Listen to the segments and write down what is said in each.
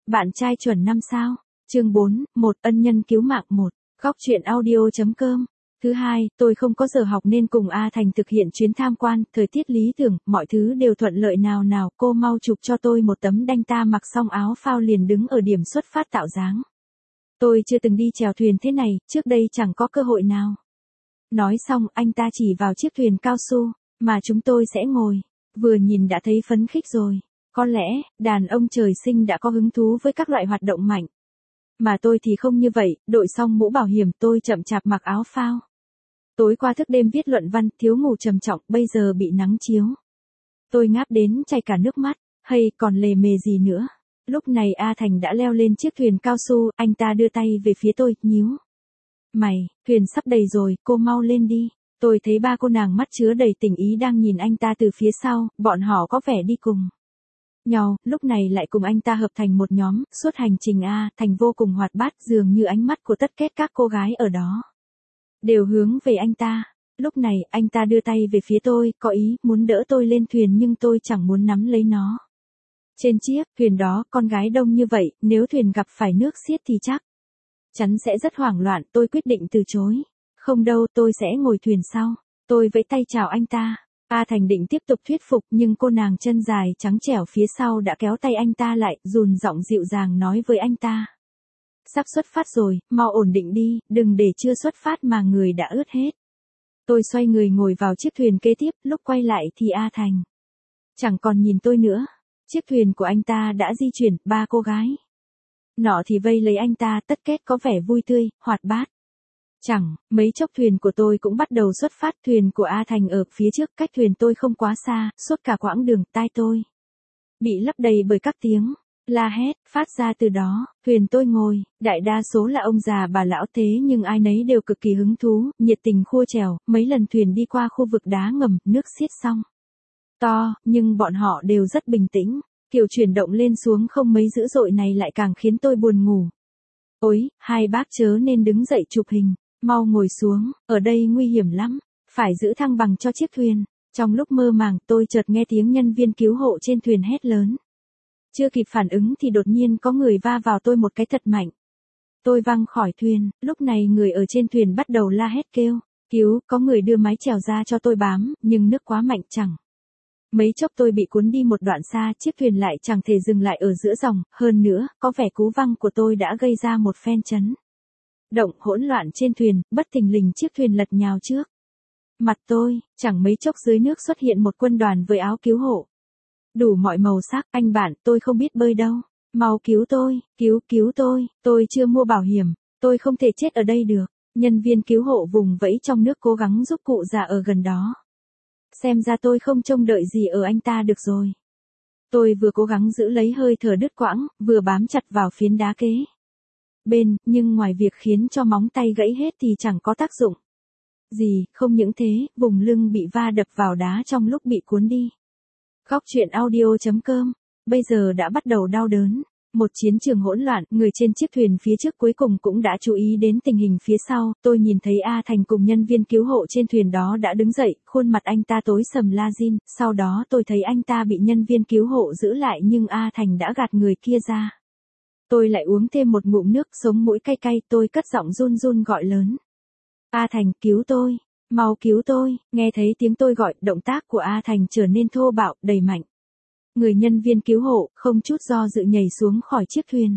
Bạn trai chuẩn 5 sao. Chương 4, một ân nhân cứu mạng 1. Góc truyện audio.com. Thứ hai, tôi không có giờ học nên cùng A Thành thực hiện chuyến tham quan, thời tiết lý tưởng, mọi thứ đều thuận lợi nào nào, cô mau chụp cho tôi một tấm đanh ta mặc xong áo phao liền đứng ở điểm xuất phát tạo dáng. Tôi chưa từng đi chèo thuyền thế này, trước đây chẳng có cơ hội nào. Nói xong, anh ta chỉ vào chiếc thuyền cao su, mà chúng tôi sẽ ngồi. Vừa nhìn đã thấy phấn khích rồi. Có lẽ, đàn ông trời sinh đã có hứng thú với các loại hoạt động mạnh. Mà tôi thì không như vậy, đội xong mũ bảo hiểm tôi chậm chạp mặc áo phao. Tối qua thức đêm viết luận văn, thiếu ngủ trầm trọng, bây giờ bị nắng chiếu. Tôi ngáp đến chảy cả nước mắt, hay còn lề mề gì nữa. Lúc này A Thành đã leo lên chiếc thuyền cao su, anh ta đưa tay về phía tôi, nhíu mày, thuyền sắp đầy rồi, cô mau lên đi. Tôi thấy ba cô nàng mắt chứa đầy tình ý đang nhìn anh ta từ phía sau, bọn họ có vẻ đi cùng nhau, lúc này lại cùng anh ta hợp thành một nhóm, suốt hành trình A Thành vô cùng hoạt bát, dường như ánh mắt của tất cả các cô gái ở đó đều hướng về anh ta. Lúc này, anh ta đưa tay về phía tôi, có ý muốn đỡ tôi lên thuyền nhưng tôi chẳng muốn nắm lấy nó. Trên chiếc thuyền đó, con gái đông như vậy, nếu thuyền gặp phải nước xiết thì chắc chắn sẽ rất hoảng loạn, tôi quyết định từ chối. Không đâu, tôi sẽ ngồi thuyền sau. Tôi vẫy tay chào anh ta. A Thành định tiếp tục thuyết phục nhưng cô nàng chân dài trắng trẻo phía sau đã kéo tay anh ta lại, dùn giọng dịu dàng nói với anh ta. Sắp xuất phát rồi, mau ổn định đi, đừng để chưa xuất phát mà người đã ướt hết. Tôi xoay người ngồi vào chiếc thuyền kế tiếp, lúc quay lại thì A Thành chẳng còn nhìn tôi nữa. Chiếc thuyền của anh ta đã di chuyển, ba cô gái nọ thì vây lấy anh ta, tất kết có vẻ vui tươi, hoạt bát. Chẳng mấy chốc thuyền của tôi cũng bắt đầu xuất phát, thuyền của A Thành ở phía trước, cách thuyền tôi không quá xa, suốt cả quãng đường tai tôi bị lấp đầy bởi các tiếng la hét phát ra từ đó. Thuyền tôi ngồi, đại đa số là ông già bà lão, thế nhưng ai nấy đều cực kỳ hứng thú, nhiệt tình khua chèo. Mấy lần thuyền đi qua khu vực đá ngầm, nước xiết xong to, nhưng bọn họ đều rất bình tĩnh. Kiểu chuyển động lên xuống không mấy dữ dội này lại càng khiến tôi buồn ngủ. Ôi, hai bác chớ nên đứng dậy chụp hình, mau ngồi xuống, ở đây nguy hiểm lắm, phải giữ thăng bằng cho chiếc thuyền. Trong lúc mơ màng, tôi chợt nghe tiếng nhân viên cứu hộ trên thuyền hét lớn. Chưa kịp phản ứng thì đột nhiên có người va vào tôi một cái thật mạnh. Tôi văng khỏi thuyền, lúc này người ở trên thuyền bắt đầu la hét kêu cứu, có người đưa mái chèo ra cho tôi bám, nhưng nước quá mạnh chẳng mấy chốc tôi bị cuốn đi một đoạn xa, chiếc thuyền lại chẳng thể dừng lại ở giữa dòng, hơn nữa, có vẻ cú văng của tôi đã gây ra một phen chấn động hỗn loạn trên thuyền, bất thình lình chiếc thuyền lật nhào trước mặt tôi, chẳng mấy chốc dưới nước xuất hiện một quân đoàn với áo cứu hộ đủ mọi màu sắc. Anh bạn, tôi không biết bơi đâu, mau cứu tôi, cứu tôi chưa mua bảo hiểm, tôi không thể chết ở đây được. Nhân viên cứu hộ vùng vẫy trong nước cố gắng giúp cụ già ở gần đó. Xem ra tôi không trông đợi gì ở anh ta được rồi. Tôi vừa cố gắng giữ lấy hơi thở đứt quãng, vừa bám chặt vào phiến đá kế bên, nhưng ngoài việc khiến cho móng tay gãy hết thì chẳng có tác dụng gì, không những thế, vùng lưng bị va đập vào đá trong lúc bị cuốn đi. Góc truyện audio.com. Bây giờ đã bắt đầu đau đớn. Một chiến trường hỗn loạn, người trên chiếc thuyền phía trước cuối cùng cũng đã chú ý đến tình hình phía sau. Tôi nhìn thấy A Thành cùng nhân viên cứu hộ trên thuyền đó đã đứng dậy, khuôn mặt anh ta tối sầm la rin. Sau đó tôi thấy anh ta bị nhân viên cứu hộ giữ lại nhưng A Thành đã gạt người kia ra. Tôi lại uống thêm một ngụm nước, sống mũi cay cay, tôi cất giọng run run gọi lớn. A Thành, cứu tôi, mau cứu tôi. Nghe thấy tiếng tôi gọi, động tác của A Thành trở nên thô bạo, đầy mạnh. Người nhân viên cứu hộ, không chút do dự nhảy xuống khỏi chiếc thuyền.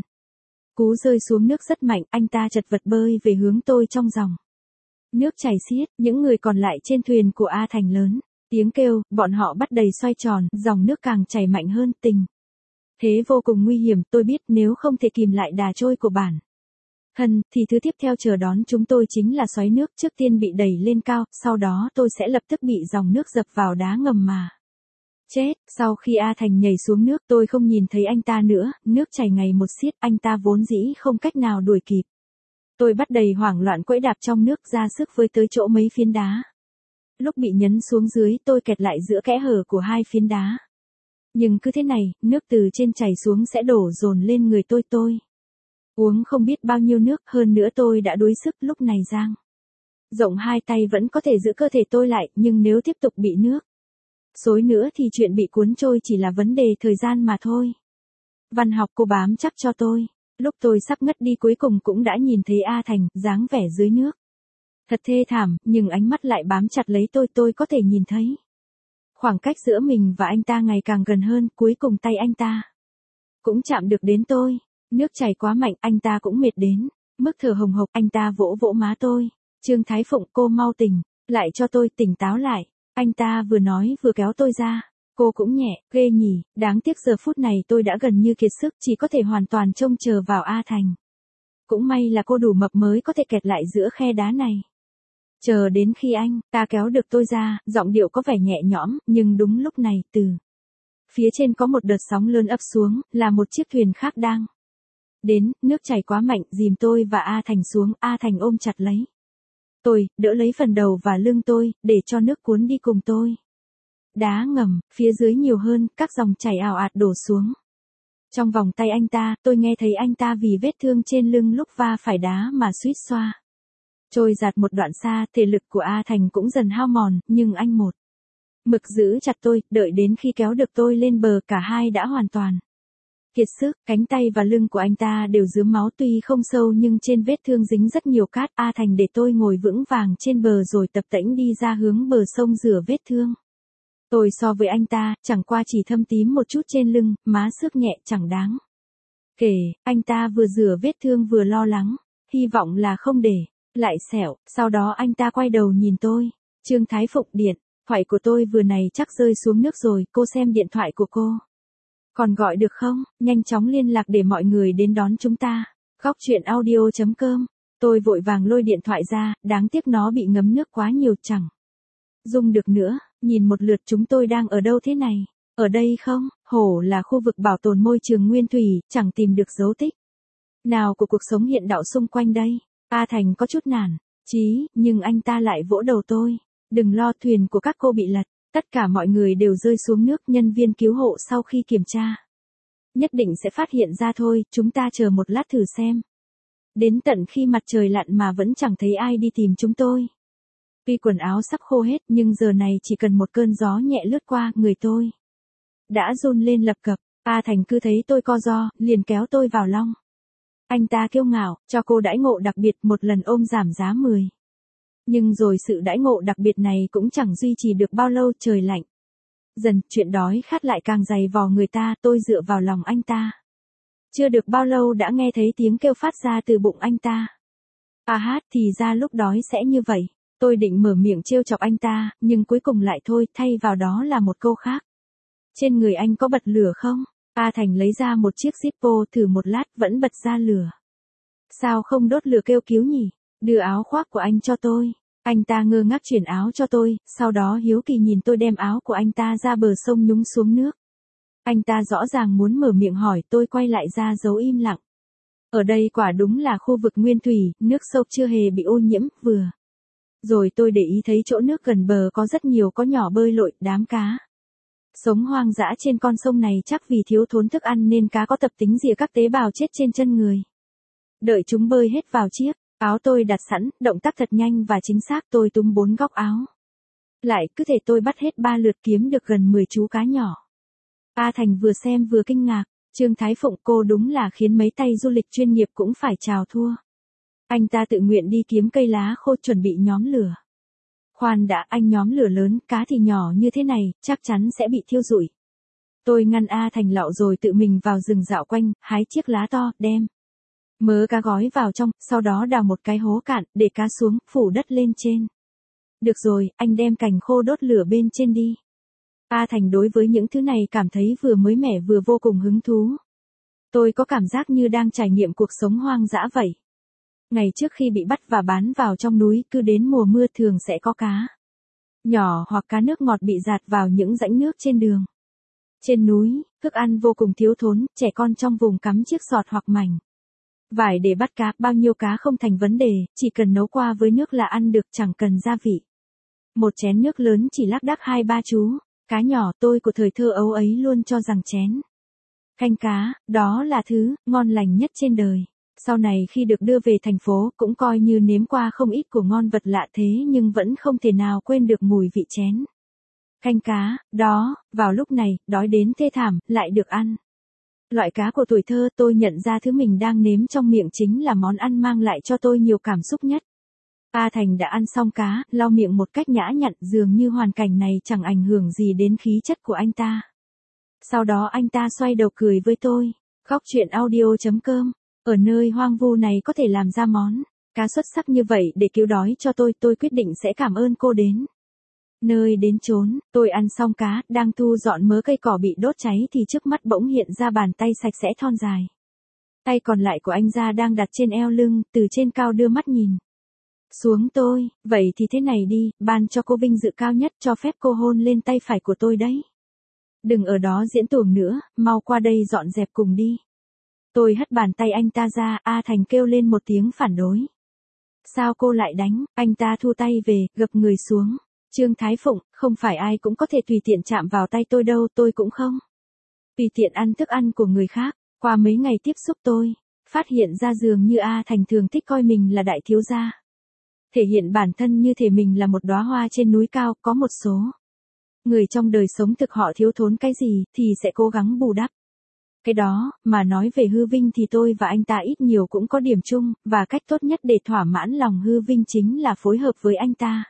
Cú rơi xuống nước rất mạnh, anh ta chật vật bơi về hướng tôi trong dòng nước chảy xiết. Những người còn lại trên thuyền của A Thành lớn tiếng kêu, bọn họ bắt đầy xoay tròn, dòng nước càng chảy mạnh hơn, tình thế vô cùng nguy hiểm. Tôi biết nếu không thể kìm lại đà trôi của bản thân, thì thứ tiếp theo chờ đón chúng tôi chính là xoáy nước. Trước tiên bị đẩy lên cao, sau đó tôi sẽ lập tức bị dòng nước dập vào đá ngầm mà chết. Sau khi A Thành nhảy xuống nước, tôi không nhìn thấy anh ta nữa, nước chảy ngày một xiết, anh ta vốn dĩ không cách nào đuổi kịp. Tôi bắt đầy hoảng loạn quẫy đạp trong nước, ra sức với tới chỗ mấy phiến đá. Lúc bị nhấn xuống dưới, tôi kẹt lại giữa kẽ hở của hai phiến đá. Nhưng cứ thế này, nước từ trên chảy xuống sẽ đổ dồn lên người tôi uống không biết bao nhiêu nước, hơn nữa tôi đã đuối sức. Lúc này dang rộng hai tay vẫn có thể giữ cơ thể tôi lại, nhưng nếu tiếp tục bị nước xối nữa thì chuyện bị cuốn trôi chỉ là vấn đề thời gian mà thôi. Văn học cô bám chắc cho tôi. Lúc tôi sắp ngất đi cuối cùng cũng đã nhìn thấy A Thành, dáng vẻ dưới nước. Thật thê thảm, nhưng ánh mắt lại bám chặt lấy tôi có thể nhìn thấy. Khoảng cách giữa mình và anh ta ngày càng gần hơn, cuối cùng tay anh ta cũng chạm được đến tôi. Nước chảy quá mạnh, anh ta cũng mệt đến mức thở hồng hộc, anh ta vỗ vỗ má tôi. Trương Thái Phụng, cô mau tỉnh lại cho tôi, tỉnh táo lại. Anh ta vừa nói vừa kéo tôi ra. Cô cũng nhẹ, ghê nhỉ, đáng tiếc giờ phút này tôi đã gần như kiệt sức, chỉ có thể hoàn toàn trông chờ vào A Thành. Cũng may là cô đủ mập mới có thể kẹt lại giữa khe đá này. Chờ đến khi anh ta kéo được tôi ra, giọng điệu có vẻ nhẹ nhõm, nhưng đúng lúc này, từ phía trên có một đợt sóng lớn ập xuống, là một chiếc thuyền khác đang đến, nước chảy quá mạnh, dìm tôi và A Thành xuống, A Thành ôm chặt lấy tôi, đỡ lấy phần đầu và lưng tôi, để cho nước cuốn đi cùng tôi. Đá ngầm, phía dưới nhiều hơn, các dòng chảy ào ạt đổ xuống. Trong vòng tay anh ta, tôi nghe thấy anh ta vì vết thương trên lưng lúc va phải đá mà suýt xoa. Trôi giạt một đoạn xa, thể lực của A Thành cũng dần hao mòn, nhưng anh một mực giữ chặt tôi, đợi đến khi kéo được tôi lên bờ, cả hai đã hoàn toàn kiệt sức. Cánh tay và lưng của anh ta đều rướm máu, tuy không sâu nhưng trên vết thương dính rất nhiều cát. A Thành để tôi ngồi vững vàng trên bờ rồi tập tễnh đi ra hướng bờ sông rửa vết thương. Tôi so với anh ta, chẳng qua chỉ thâm tím một chút trên lưng, má xước nhẹ chẳng đáng kể. Anh ta vừa rửa vết thương vừa lo lắng, hy vọng là không để lại sẹo. Sau đó anh ta quay đầu nhìn tôi. Trương Thái Phụng, điện thoại của tôi vừa này chắc rơi xuống nước rồi, cô xem điện thoại của cô còn gọi được không? Nhanh chóng liên lạc để mọi người đến đón chúng ta. Góc truyện audio.com. Tôi vội vàng lôi điện thoại ra, đáng tiếc nó bị ngấm nước quá nhiều, chẳng dùng được nữa. Nhìn một lượt chúng tôi đang ở đâu thế này? Ở đây không? Hổ là khu vực bảo tồn môi trường nguyên thủy, chẳng tìm được dấu tích nào của cuộc sống hiện đạo xung quanh đây. A Thành có chút nản chí, nhưng anh ta lại vỗ đầu tôi. Đừng lo, thuyền của các cô bị lật. Tất cả mọi người đều rơi xuống nước, nhân viên cứu hộ sau khi kiểm tra nhất định sẽ phát hiện ra thôi, chúng ta chờ một lát thử xem. Đến tận khi mặt trời lặn mà vẫn chẳng thấy ai đi tìm chúng tôi. Tuy quần áo sắp khô hết, nhưng giờ này chỉ cần một cơn gió nhẹ lướt qua, người tôi đã run lên lập cập. A Thành cứ thấy tôi co ro, liền kéo tôi vào lòng. Anh ta kiêu ngạo, cho cô đãi ngộ đặc biệt, một lần ôm giảm giá 10. Nhưng rồi sự đãi ngộ đặc biệt này cũng chẳng duy trì được bao lâu, trời lạnh dần, chuyện đói khát lại càng dày vò người ta. Tôi dựa vào lòng anh ta. Chưa được bao lâu đã nghe thấy tiếng kêu phát ra từ bụng anh ta. À hát, thì ra lúc đói sẽ như vậy. Tôi định mở miệng trêu chọc anh ta, nhưng cuối cùng lại thôi, thay vào đó là một câu khác. Trên người anh có bật lửa không? A Thành lấy ra một chiếc Zippo, thử một lát vẫn bật ra lửa. Sao không đốt lửa kêu cứu nhỉ? Đưa áo khoác của anh cho tôi. Anh ta ngơ ngác chuyển áo cho tôi, sau đó hiếu kỳ nhìn tôi đem áo của anh ta ra bờ sông nhúng xuống nước. Anh ta rõ ràng muốn mở miệng hỏi, tôi quay lại ra giấu im lặng. Ở đây quả đúng là khu vực nguyên thủy, nước sâu chưa hề bị ô nhiễm, vừa rồi tôi để ý thấy chỗ nước gần bờ có rất nhiều có nhỏ bơi lội, đám cá sống hoang dã trên con sông này chắc vì thiếu thốn thức ăn nên cá có tập tính rỉa các tế bào chết trên chân người. Đợi chúng bơi hết vào chiếc áo tôi đặt sẵn, động tác thật nhanh và chính xác, tôi túm 4 góc áo lại, cứ thể tôi bắt hết 3 lượt kiếm được gần 10 chú cá nhỏ. A Thành vừa xem vừa kinh ngạc. Trương Thái Phụng, cô đúng là khiến mấy tay du lịch chuyên nghiệp cũng phải chào thua. Anh ta tự nguyện đi kiếm cây lá khô chuẩn bị nhóm lửa. Khoan đã, anh nhóm lửa lớn, cá thì nhỏ như thế này, chắc chắn sẽ bị thiêu rụi. Tôi ngăn A Thành lạo rồi tự mình vào rừng dạo quanh, hái chiếc lá to, đem mớ cá gói vào trong, sau đó đào một cái hố cạn, để cá xuống, phủ đất lên trên. Được rồi, anh đem cành khô đốt lửa bên trên đi. A Thành đối với những thứ này cảm thấy vừa mới mẻ vừa vô cùng hứng thú. Tôi có cảm giác như đang trải nghiệm cuộc sống hoang dã vậy. Ngày trước khi bị bắt và bán vào trong núi, cứ đến mùa mưa thường sẽ có cá nhỏ hoặc cá nước ngọt bị dạt vào những rãnh nước trên đường. Trên núi, thức ăn vô cùng thiếu thốn, trẻ con trong vùng cắm chiếc sọt hoặc mảnh vải để bắt cá, bao nhiêu cá không thành vấn đề, chỉ cần nấu qua với nước là ăn được, chẳng cần gia vị. Một chén nước lớn chỉ lác đác 2-3 chú cá nhỏ. Tôi của thời thơ ấu ấy luôn cho rằng chén canh cá, đó là thứ ngon lành nhất trên đời. Sau này khi được đưa về thành phố, cũng coi như nếm qua không ít của ngon vật lạ thế nhưng vẫn không thể nào quên được mùi vị chén canh cá đó. Vào lúc này, đói đến thê thảm, lại được ăn Loại cá của tuổi thơ, tôi nhận ra thứ mình đang nếm trong miệng chính là món ăn mang lại cho tôi nhiều cảm xúc nhất. A Thành đã ăn xong cá, lau miệng một cách nhã nhặn, dường như hoàn cảnh này chẳng ảnh hưởng gì đến khí chất của anh ta. Sau đó anh ta xoay đầu cười với tôi. Góc truyện audio.com. Ở nơi hoang vu này có thể làm ra món cá xuất sắc như vậy để cứu đói cho tôi quyết định sẽ cảm ơn cô đến. Nơi đến chốn, tôi ăn xong cá, đang thu dọn mớ cây cỏ bị đốt cháy thì trước mắt bỗng hiện ra bàn tay sạch sẽ thon dài. Tay còn lại của anh ra đang đặt trên eo lưng, từ trên cao đưa mắt nhìn xuống tôi. Vậy thì thế này đi, ban cho cô vinh dự cao nhất, cho phép cô hôn lên tay phải của tôi đấy. Đừng ở đó diễn tuồng nữa, mau qua đây dọn dẹp cùng đi. Tôi hất bàn tay anh ta ra, A Thành kêu lên một tiếng phản đối. Sao cô lại đánh? Anh ta thu tay về, gập người xuống. Trương Thái Phụng, không phải ai cũng có thể tùy tiện chạm vào tay tôi đâu, tôi cũng không tùy tiện ăn thức ăn của người khác. Qua mấy ngày tiếp xúc tôi phát hiện ra dường như A Thành thường thích coi mình là đại thiếu gia. Thể hiện bản thân như thể mình là một đóa hoa trên núi cao, có một số người trong đời sống thực họ thiếu thốn cái gì, thì sẽ cố gắng bù đắp cái đó, mà nói về hư vinh thì tôi và anh ta ít nhiều cũng có điểm chung, và cách tốt nhất để thỏa mãn lòng hư vinh chính là phối hợp với anh ta.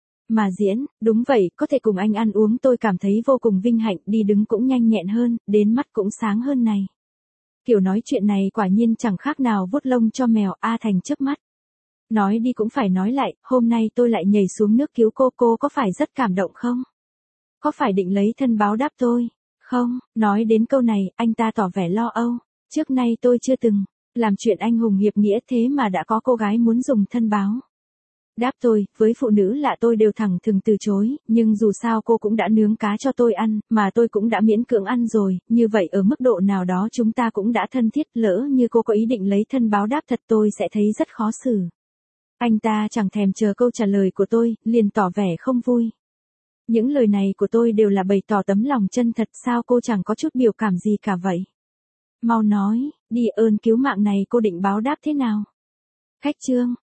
Mà diễn, đúng vậy, có thể cùng anh ăn uống tôi cảm thấy vô cùng vinh hạnh, đi đứng cũng nhanh nhẹn hơn, đến mắt cũng sáng hơn này. Kiểu nói chuyện này quả nhiên chẳng khác nào vuốt lông cho mèo. A Thành chớp mắt. Nói đi cũng phải nói lại, hôm nay tôi lại nhảy xuống nước cứu cô có phải rất cảm động không? Có phải định lấy thân báo đáp tôi? Không, nói đến câu này, anh ta tỏ vẻ lo âu. Trước nay tôi chưa từng làm chuyện anh hùng hiệp nghĩa thế mà đã có cô gái muốn dùng thân báo đáp tôi. Với phụ nữ lạ tôi đều thẳng thừng từ chối, nhưng dù sao cô cũng đã nướng cá cho tôi ăn, mà tôi cũng đã miễn cưỡng ăn rồi, như vậy ở mức độ nào đó chúng ta cũng đã thân thiết, lỡ như cô có ý định lấy thân báo đáp thật tôi sẽ thấy rất khó xử. Anh ta chẳng thèm chờ câu trả lời của tôi, liền tỏ vẻ không vui. Những lời này của tôi đều là bày tỏ tấm lòng chân thật, sao cô chẳng có chút biểu cảm gì cả vậy? Mau nói, đi, ơn cứu mạng này cô định báo đáp thế nào? Khách trương,